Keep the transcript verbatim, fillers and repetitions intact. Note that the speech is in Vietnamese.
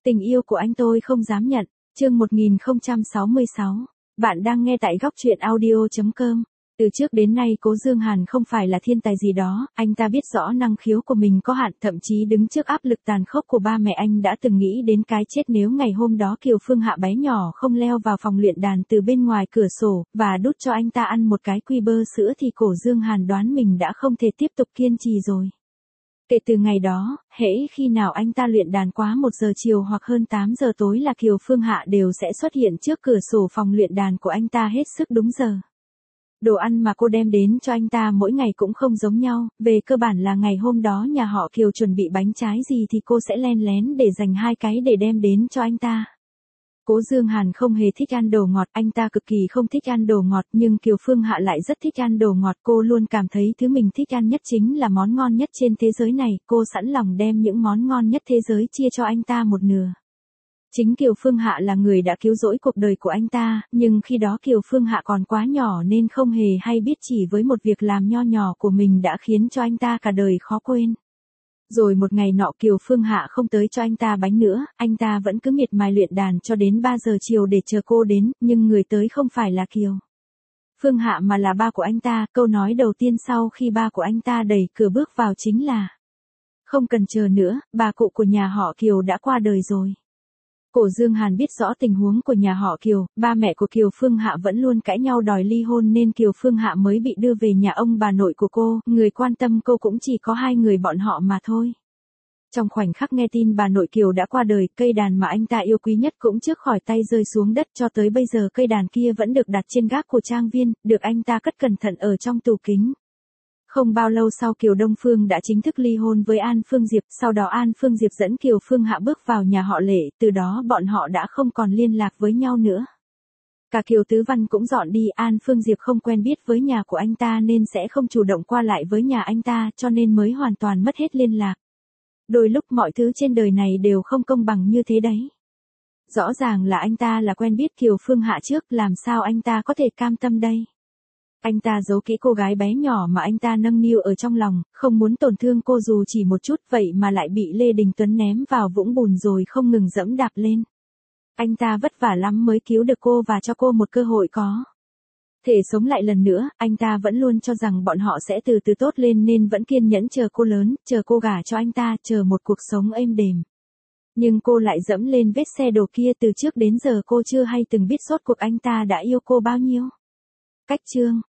Tình yêu của anh tôi không dám nhận. Chương một nghìn không trăm sáu mươi sáu. Bạn đang nghe tại góc truyện audio chấm com. Từ trước đến nay Cố Dương Hàn không phải là thiên tài gì đó, anh ta biết rõ năng khiếu của mình có hạn, thậm chí đứng trước áp lực tàn khốc của ba mẹ anh đã từng nghĩ đến cái chết nếu ngày hôm đó Kiều Phương Hạ bé nhỏ không leo vào phòng luyện đàn từ bên ngoài cửa sổ, và đút cho anh ta ăn một cái quy bơ sữa thì Cố Dương Hàn đoán mình đã không thể tiếp tục kiên trì rồi. Kể từ ngày đó, hễ khi nào anh ta luyện đàn quá một giờ chiều hoặc hơn tám giờ tối là Kiều Phương Hạ đều sẽ xuất hiện trước cửa sổ phòng luyện đàn của anh ta hết sức đúng giờ. Đồ ăn mà cô đem đến cho anh ta mỗi ngày cũng không giống nhau, về cơ bản là ngày hôm đó nhà họ Kiều chuẩn bị bánh trái gì thì cô sẽ len lén để dành hai cái để đem đến cho anh ta. Cố Dương Hàn không hề thích ăn đồ ngọt, anh ta cực kỳ không thích ăn đồ ngọt, nhưng Kiều Phương Hạ lại rất thích ăn đồ ngọt, cô luôn cảm thấy thứ mình thích ăn nhất chính là món ngon nhất trên thế giới này, cô sẵn lòng đem những món ngon nhất thế giới chia cho anh ta một nửa. Chính Kiều Phương Hạ là người đã cứu rỗi cuộc đời của anh ta, nhưng khi đó Kiều Phương Hạ còn quá nhỏ nên không hề hay biết chỉ với một việc làm nho nhỏ của mình đã khiến cho anh ta cả đời khó quên. Rồi một ngày nọ Kiều Phương Hạ không tới cho anh ta bánh nữa, anh ta vẫn cứ miệt mài luyện đàn cho đến ba giờ chiều để chờ cô đến, nhưng người tới không phải là Kiều Phương Hạ mà là ba của anh ta. Câu nói đầu tiên sau khi ba của anh ta đẩy cửa bước vào chính là: không cần chờ nữa, bà cụ của nhà họ Kiều đã qua đời rồi. Cố Dương Hàn biết rõ tình huống của nhà họ Kiều, ba mẹ của Kiều Phương Hạ vẫn luôn cãi nhau đòi ly hôn nên Kiều Phương Hạ mới bị đưa về nhà ông bà nội của cô, người quan tâm cô cũng chỉ có hai người bọn họ mà thôi. Trong khoảnh khắc nghe tin bà nội Kiều đã qua đời, cây đàn mà anh ta yêu quý nhất cũng trước khỏi tay rơi xuống đất, cho tới bây giờ cây đàn kia vẫn được đặt trên gác của trang viên, được anh ta cất cẩn thận ở trong tủ kính. Không bao lâu sau Kiều Đông Phương đã chính thức ly hôn với An Phương Diệp, sau đó An Phương Diệp dẫn Kiều Phương Hạ bước vào nhà họ Lệ, từ đó bọn họ đã không còn liên lạc với nhau nữa. Cả Kiều Tứ Văn cũng dọn đi, An Phương Diệp không quen biết với nhà của anh ta nên sẽ không chủ động qua lại với nhà anh ta, cho nên mới hoàn toàn mất hết liên lạc. Đôi lúc mọi thứ trên đời này đều không công bằng như thế đấy. Rõ ràng là anh ta là quen biết Kiều Phương Hạ trước, làm sao anh ta có thể cam tâm đây? Anh ta giấu kỹ cô gái bé nhỏ mà anh ta nâng niu ở trong lòng, không muốn tổn thương cô dù chỉ một chút, vậy mà lại bị Lê Đình Tuấn ném vào vũng bùn rồi không ngừng dẫm đạp lên. Anh ta vất vả lắm mới cứu được cô và cho cô một cơ hội có thể sống lại lần nữa, anh ta vẫn luôn cho rằng bọn họ sẽ từ từ tốt lên nên vẫn kiên nhẫn chờ cô lớn, chờ cô gả cho anh ta, chờ một cuộc sống êm đềm. Nhưng cô lại dẫm lên vết xe đổ kia, từ trước đến giờ cô chưa hay từng biết rốt cuộc anh ta đã yêu cô bao nhiêu. Cách chương